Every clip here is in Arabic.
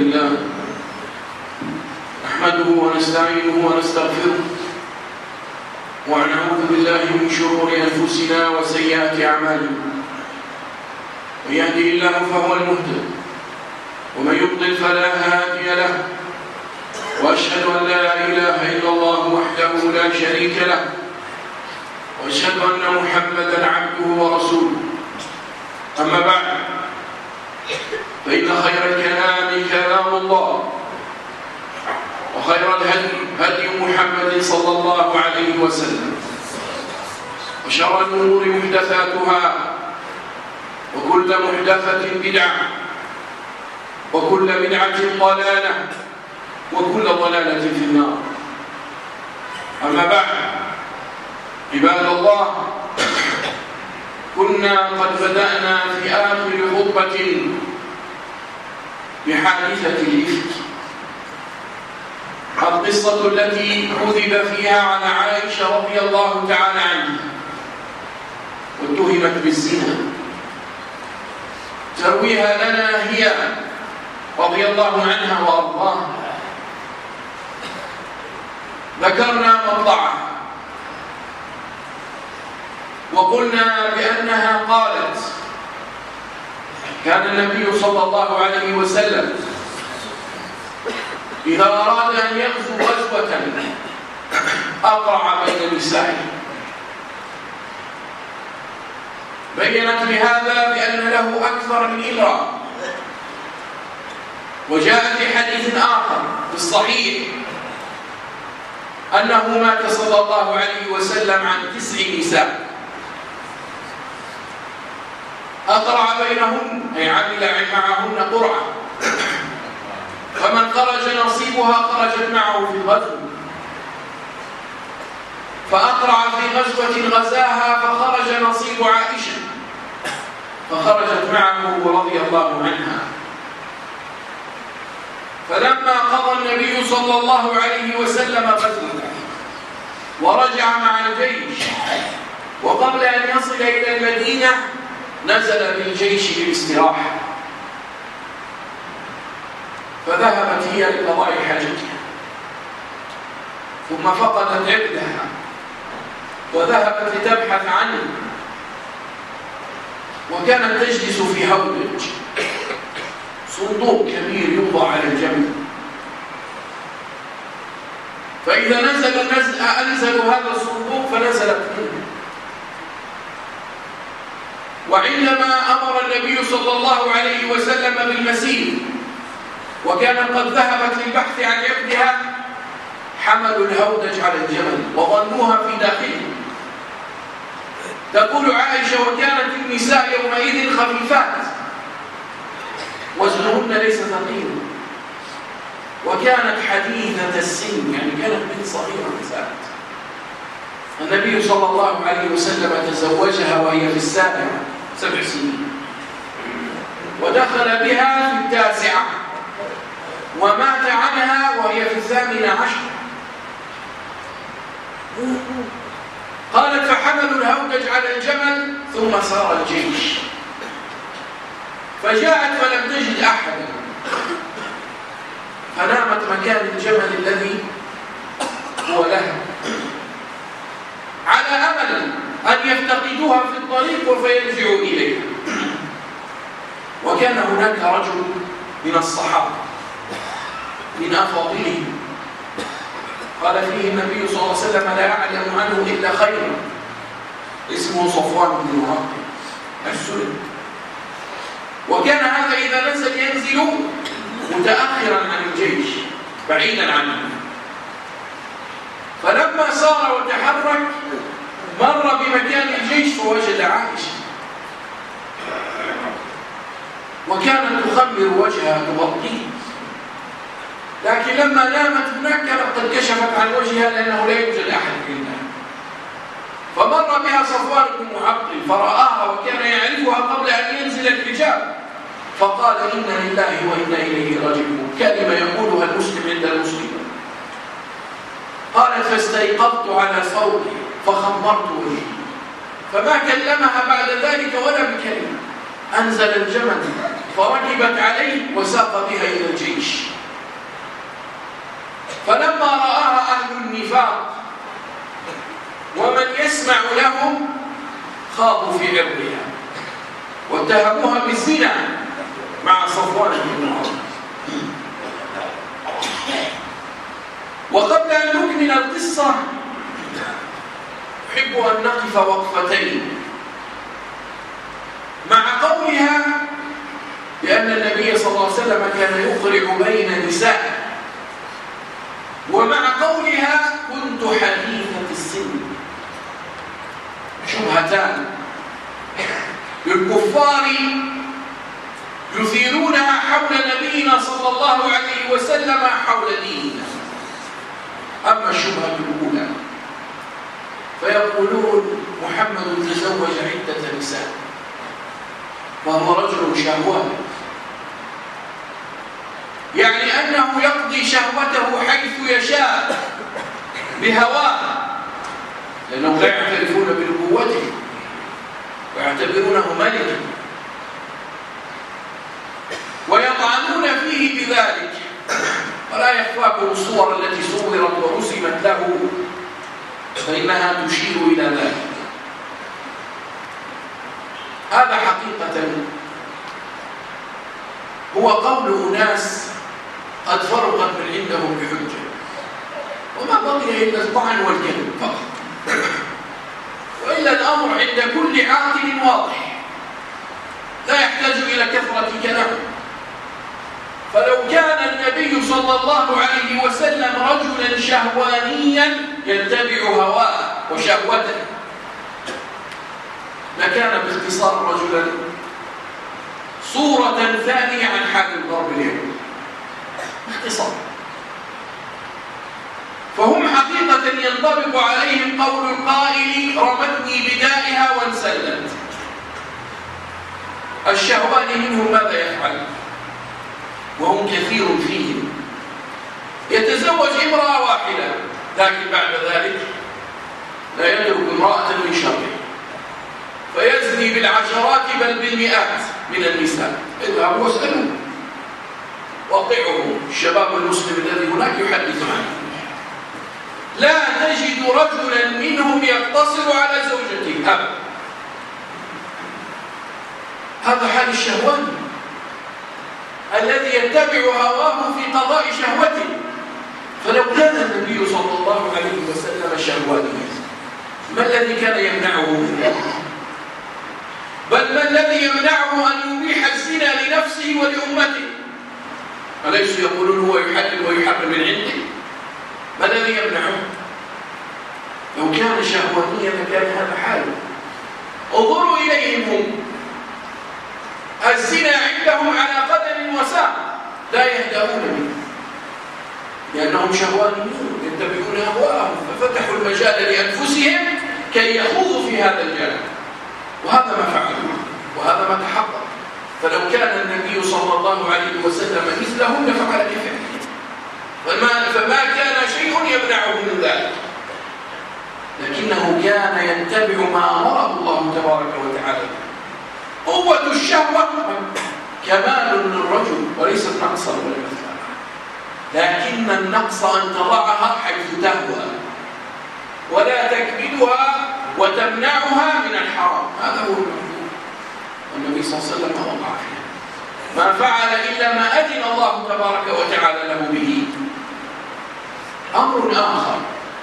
لله نحمده ونستعينه ونستغفره ونعوذ بالله من شرور أنفسنا وسيئات أعمالنا. من يهده الله فهو المهتد ومن يضلل فلا هادي له، وأشهد أن لا إله إلا الله وحده لا شريك له، وأشهد أن محمدًا عبده ورسوله. أما بعد، فإن خير الكلام كلام الله، وخير الهدي هدي محمد صلى الله عليه وسلم، وشر الأمور محدثاتها، وكل محدثة بدعة، وكل بدعة ضلالة، وكل ضلالة في النار. أما بعد، عباد الله، كنا قد بدأنا في آخر خطبة بحادثة الإفك، القصة التي كذب فيها على عائشة رضي الله تعالى عنها واتهمت بالزنا. ترويها لنا هي رضي الله عنها وأرضاها. ذكرنا مقطعها وقلنا بأنها قالت: كان النبي صلى الله عليه وسلم إذا أراد أن يغزو غزوة أقرع بين نسائه. بيّنت بهذا بأن له أكثر من امرأة. وجاء في حديث آخر في الصحيح أنه مات صلى الله عليه وسلم عن 9 نساء، أقرع بينهن أي عمل معهن قرعة، فمن خرج نصيبها خرجت معه في الغزو، فأقرع في غزوة غزاها فخرج نصيب عائشة فخرجت معه رضي الله عنها. فلما قضى النبي صلى الله عليه وسلم غزوه ورجع مع الجيش، وقبل أن يصل إلى المدينة نزل بالجيش للاستراحة، فذهبت هي لقضاء حاجتها، ثم فقدت عقدها وذهبت لتبحث عنه، وكانت تجلس في هودج، صندوق كبير يوضع على الجمل، فإذا أنزلوا هذا الصندوق فنزلت منه. وعندما أمر النبي صلى الله عليه وسلم بالمسير وكان قد ذهبت للبحث عن عقدها، حملوا الهودج على الجمل وظنوها في داخله. تقول عائشة: وكانت النساء يومئذ خفيفات وزنهن ليس ثقيلا، وكانت حديثة السن، يعني كانت بنت صغيرة نساء. النبي صلى الله عليه وسلم تزوجها وهي في 7 سنين، ودخل بها في 9، ومات عنها وهي في 18. قالت: فحملوا الهودج على الجمل ثم سار الجيش، فجاءت فلم تجد أحدا، فنامت مكان الجمل الذي هو لها، على أمل أن يفتقدوها في الطريق فيرجعوا إليها. وكان هناك رجل من الصحابة من أفاضلهم قال فيه النبي صلى الله عليه وسلم: لا يعلم عنه إلا خيرا، اسمه صفوان بن معطل السلمي. وكان هذا إذا نزل ينزل متأخرا عن الجيش بعيدا عنه، فلما سار وتحرك مر بمكان الجيش فوجد عائشة، وكانت تخمر وجهها تغطيه، لكن لما نامت هناك كانت قد كشفت عن وجهها لأنه لا يوجد أحد عندها. فمر بها صفوان بن معطل فرآها وكان يعرفها قبل أن ينزل الحجاب، فقال: إنا لله وإنا إليه راجعون، كلمة يقولها المسلم عند المسلم. قالت: فاستيقظت على صوتي فخمرت وجهي، فما كلمها بعد ذلك ولا بكلمة. أنزل الجمل فركبت عليه وساق بها إلى الجيش. فلما رآها أهل النفاق ومن يسمع لهم خاضوا في عرضها واتهموها بالزنا مع صفوان بن معاوية. وقبل أن نكمل القصة أحب أن نقف وقفتين مع قولها بأن النبي صلى الله عليه وسلم كان يقرع بين نساء، ومع قولها كنت حديثة السن. شبهتان للكفار يثيرونها حول نبينا صلى الله عليه وسلم حول ديننا. أما الشبهة الأولى فيقولون محمد تزوج عدة نساء وهو رجل شهوان، يعني أنه يقضي شهوته حيث يشاء بهواه، لأنهم لا يعترفون بنبوته ويعتبرونه ملكا ويطعنون فيه بذلك. ولا يخفاكم الصور التي صورت ورسمت له فإنها تشير إلى ذلك. هذا حقيقة هو قول أناس قد فرقت من عندهم بحجة، وما بقي إلا الطعن والكذب فقط، وإلا الأمر عند كل عاقل واضح لا يحتاج إلى كثرة كلام. فلو كان النبي صلى الله عليه وسلم رجلا شهوانيا يتبع هواه وشهوته لكان باختصار رجلا صورة ثانية عن حال الغرب اليوم باختصار. فهم حقيقة ينطبق عليهم قول القائل رمتني بدائها وانسلت. الشهواني منهم ماذا يفعل؟ وهم كثير فيهم يتزوج امرأة واحدة، لكن بعد ذلك لا يترك امرأة من شره، فيزني بالعشرات بل بالمئات من النساء. اذهبوا واسألوا، واقعهم الشباب المسلم الذي هناك يحدث عنه. لا تجد رجلا منهم يقتصر على زوجته أبدا. هذا حال الشهواني الذي يتبع هواه في قضاء شهوته. فلو كان النبي صلى الله عليه وسلم شهوانيا ما الذي كان يمنعه من ذلك؟ بل ما الذي يمنعه أن يبيح الزنا لنفسه ولأمته؟ أليس يقولون هو يحلل ويحرم من عنده؟ ما الذي يمنعه؟ لو كان شهوانيا لكان هذا حاله. انظروا إليهم هم، الزنا عندهم على قدم وساق لا يهدؤون منه لأنهم شهوانيون يتبعون أهواءهم، ففتحوا المجال لأنفسهم كي يخوضوا في هذا الجانب، وهذا ما فعلوا وهذا ما تحقق. فلو كان النبي صلى الله عليه وسلم مثلهم لفعل بفعله، فما كان شيء يمنعه من ذلك، لكنه كان يتبع ما أمره الله تبارك وتعالى. قوة الشهوة كمال للرجل وليست نقصا ولا مثلا، لكن النقص أن تضعها حيث تهوى ولا تكبدها وتمنعها من الحرام. هذا هو المحدود، والنبي صلى الله عليه وسلم وقع فيها، ما فعل إلا ما أذن الله تبارك وتعالى له به. أمر آخر،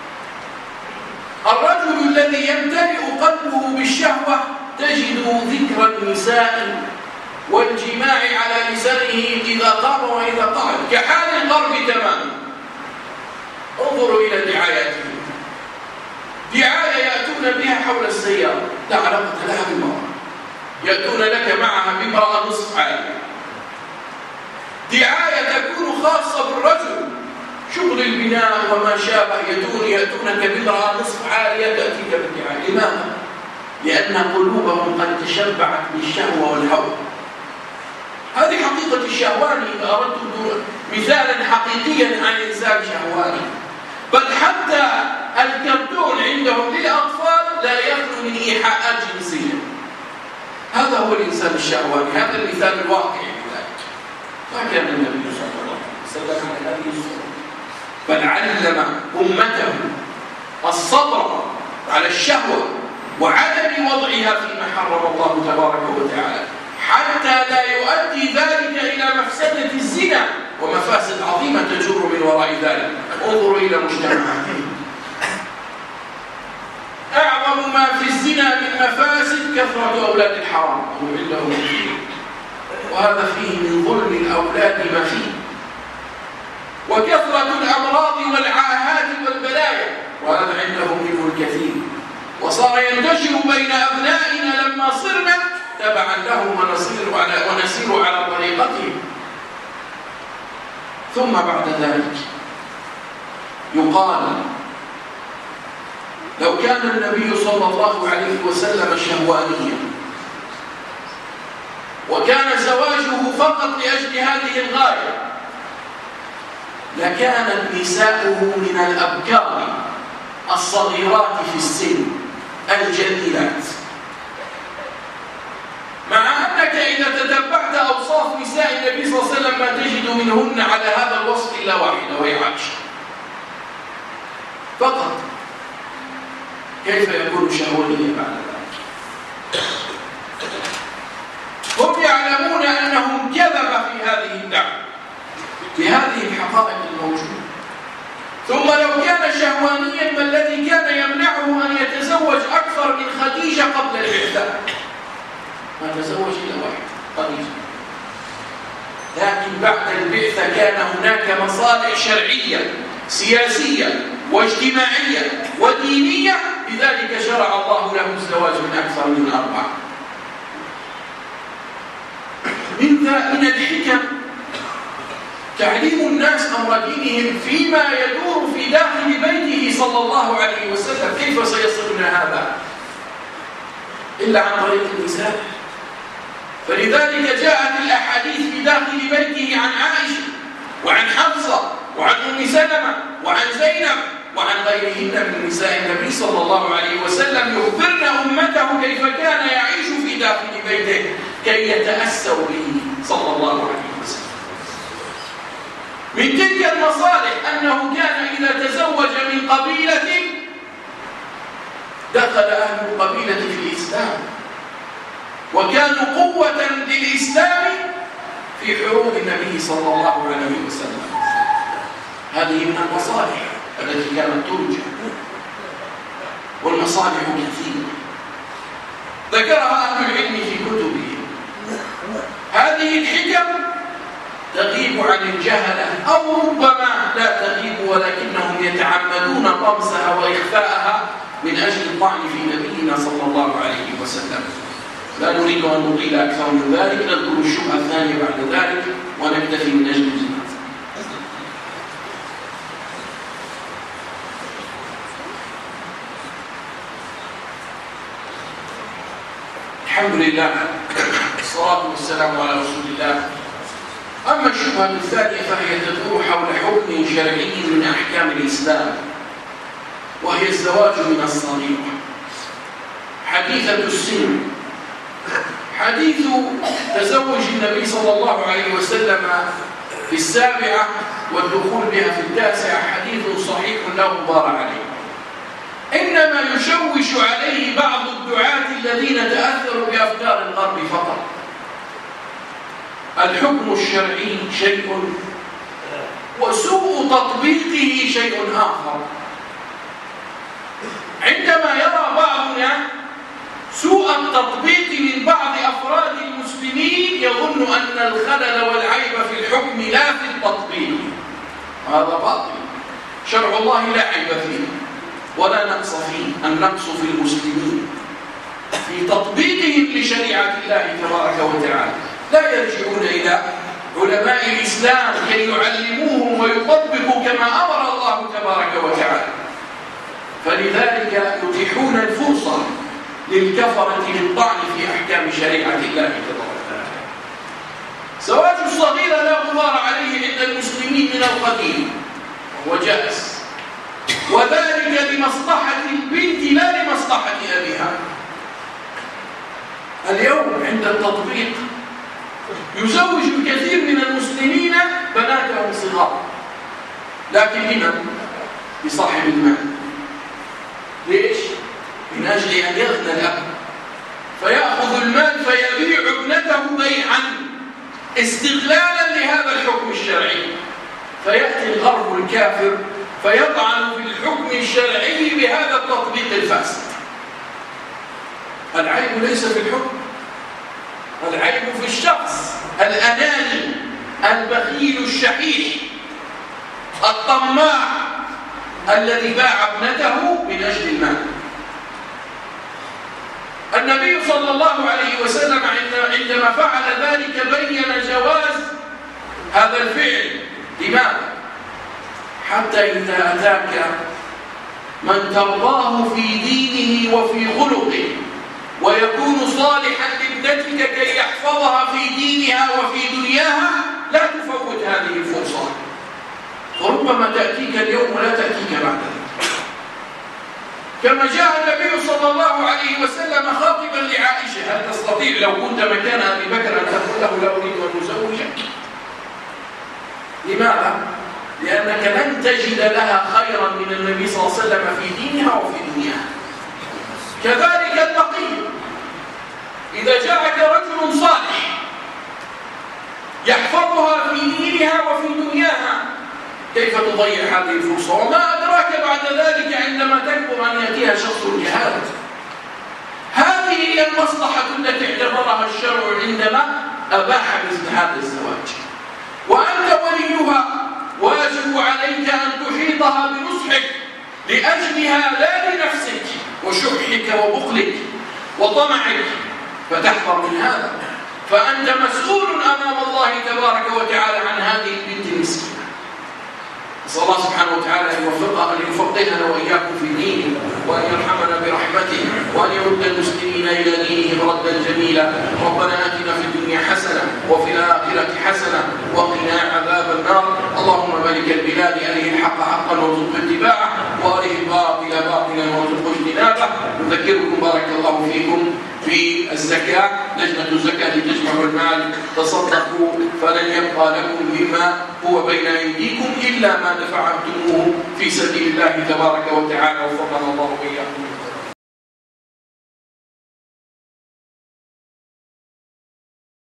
الرجل الذي يمتلئ قلبه بالشهوة تجد ذكر النساء والجماع على لسانه إذا قام وإذا قعد كحال الغرب تماما. انظروا إلى دعاياتهم، دعاية يأتون بها حول السيارة لا علاقة لها بالمرأة، يأتون لك معها بامرأة نصف عالية. دعاية تكون خاصة بالرجل، شغل البناء وما شابه، يأتونك بامرأة نصف عالية تأتيك بالدعاية. لماذا؟ لأن قلوبهم قد تشبعت بالشهوة والهوى. هذه حقيقة الشهواني. إذا أردت مثالا حقيقيا عن إنسان شهواني، بل حتى الكرتون عندهم للأطفال لا يخلو من إيحاءات جنسية. هذا هو الإنسان الشهواني، هذا المثال الواقعي. ما كان النبي صلى الله عليه وسلم على هذه الصورة، بل علم أمته الصبر على الشهوة وعدم وضعها فيما حرم الله تبارك وتعالى، حتى لا يؤدي ذلك إلى مفسدة الزنا ومفاسد عظيمة تجر من وراء ذلك. انظروا إلى مجتمعاتنا، أعظم ما في الزنا من مفاسد كثرة أولاد الحرام وعندهم كثير، وهذا فيه من ظلم الأولاد ما فيه، وكثرة الأمراض والعاهات والبلايا وهذا عندهم منه الكثير، وصار ينتشر بين أبنائنا لما صرنا تبعا لهم ونسير على طريقتهم. ثم بعد ذلك يقال لو كان النبي صلى الله عليه وسلم شهوانيا وكان زواجه فقط لأجل هذه الغاية لكانت نساؤه من الأبكار الصغيرات في السن الجميلات، مع أنك إذا تتبعت أوصاف نساء النبي صلى الله عليه وسلم ما تجد منهن على هذا الوصف إلا واحدة وهي عائشة فقط. كيف يكون شهوانيا بعد ذلك؟ هم يعلمون أنهم كذب في هذه الدعوة بهذه الحقائق الموجودة. ثم لو كان شهوانيا ما الذي كان يمنعه أن يتزوج أكثر من خديجة قبل البعثة؟ ما تزوج إلا واحد خديجة، لكن بعد البعثة كان هناك مصالح شرعية سياسية واجتماعية ودينية، لذلك شرع الله له الزواج من أكثر من 4. من الحكم تعليم الناس أمر دينهم فيما يدور في داخل بيته صلى الله عليه وسلم. كيف سيصلون هذا إلا عن طريق النساء؟ فلذلك جاءت الأحاديث في داخل بيته عن عائشة وعن حفصة وعن أم سلمة وعن زينب وعن غيرهن من نساء النبي صلى الله عليه وسلم يخبرن أمته كيف كان يعيش في داخل بيته كي يتأسوا به صلى الله عليه وسلم. من تلك المصالح أنه كان إذا تزوج من قبيلة دخل أهل القبيلة في الإسلام وكانوا قوة للإسلام في حروب النبي صلى الله عليه وسلم. هذه من المصالح التي كانت ترجى، والمصالح كثيرة ذكرها أهل العلم في كتبهم. هذه الحكم تغيب عن الجهلة أو ربما لا تغيب ولكنهم يتعمدون طمسها وإخفاءها من أجل الطعن في نبينا صلى الله عليه وسلم. لا نريد أن نطيل أكثر من ذلك، نذكر الشبهة الثانية بعد ذلك ونكتفي من أجل الجهاد. الحمد لله والصلاة والسلام على رسول الله. أما الشبهة الثانية فهي تدور حول حكم شرعي من أحكام الإسلام، وهي الزواج من الصغيرة حديثة السن. حديث تزوج النبي صلى الله عليه وسلم في 7 والدخول بها في 9 حديث صحيح لا غبار عليه، إنما يشوش عليه بعض الدعاة الذين تأثروا بأفكار الغرب فقط. الحكم الشرعي شيء وسوء تطبيقه شيء آخر. عندما يرى بعضنا سوء التطبيق من بعض أفراد المسلمين يظن أن الخلل والعيب في الحكم لا في التطبيق، هذا باطل. شرع الله لا عيب فيه ولا نقص فيه، النقص في المسلمين في تطبيقهم لشريعة الله تبارك وتعالى. لا يرجعون إلى علماء الإسلام كي يعلموهم ويطبقوا كما أمر الله تبارك وتعالى، فلذلك يتيحون الفرصة للكفرة للطعن في أحكام شريعة الله تبارك وتعالى. زواج الصغيرة لا غبار عليه عند المسلمين من القديم وهو جائز، وذلك لمصلحة البنت لا لمصلحة أبيها. اليوم عند التطبيق يزوج الكثير من المسلمين بناتهم صغار، لكن لمن؟ لصاحب المال. ليش؟ من أجل أن يغنى الأب، فيأخذ المال فيبيع ابنته بيعا استغلالا لهذا الحكم الشرعي. فيأتي الغرب الكافر فيطعن في الحكم الشرعي بهذا التطبيق الفاسد. العيب ليس في الحكم، العيب في الشخص الأناني البخيل الشحيح الطماع الذي باع ابنته من أجل المال. النبي صلى الله عليه وسلم عندما فعل ذلك بين جواز هذا الفعل. لماذا؟ حتى إذا أتاك من ترضاه في دينه وفي خلقه ويكون صالحا لابنتك كي يحفظها في دينها وفي دنياها، لا تفوت هذه الفرصة، وربما تأتيك اليوم ولا تأتيك بعد ذلك. كما جاء النبي صلى الله عليه وسلم خاطبا لعائشة: هل تستطيع لو كنت مكان أبي بكر أن تقول له لا أريد أن أزوجك؟ لماذا؟ لأنك لن تجد لها خيرا من النبي صلى الله عليه وسلم في دينها وفي دنياها. كذلك البقية، إذا جاءك رجل صالح يحفظها في دينها وفي دنياها، كيف تضيع هذه الفرصة؟ وما أدراك بعد ذلك عندما تكبر أن يأتيها شخص الجهاد. هذه هي المصلحة التي اعتبرها الشرع عندما أباح مثل هذا الزواج. وأنت وليها واجب عليك أن تحيطها بنصحك لأجلها لا لنفسك وشحك وبخلك وطمعك، فتحذر من هذا. فأنت مسؤول أمام الله تبارك وتعالى عن هذه البنت المسكينة. نسأل الله سبحانه وتعالى أن يفقهنا وإياكم في دينه، وأن يرحمنا برحمته، وأن يرد المسلمين إلى دينهم ردا جميلا. ربنا آتنا في الدنيا حسنة وفي الآخرة حسنة وقنا عذاب النار. اللهم ملك البلاد أريه الحق حقا وارزق اتباعه، وأريه الباطل باطلا وارزق اجتنابه. نذكركم بارك الله فيكم في الزكاة، لجنة الزكاة تجمع المال، تصدقوا فلن يبقى لكم مما هو بين أيديكم إلا ما دفعتموه في سبيل الله تبارك وتعالى. وفقنا الله وإياكم.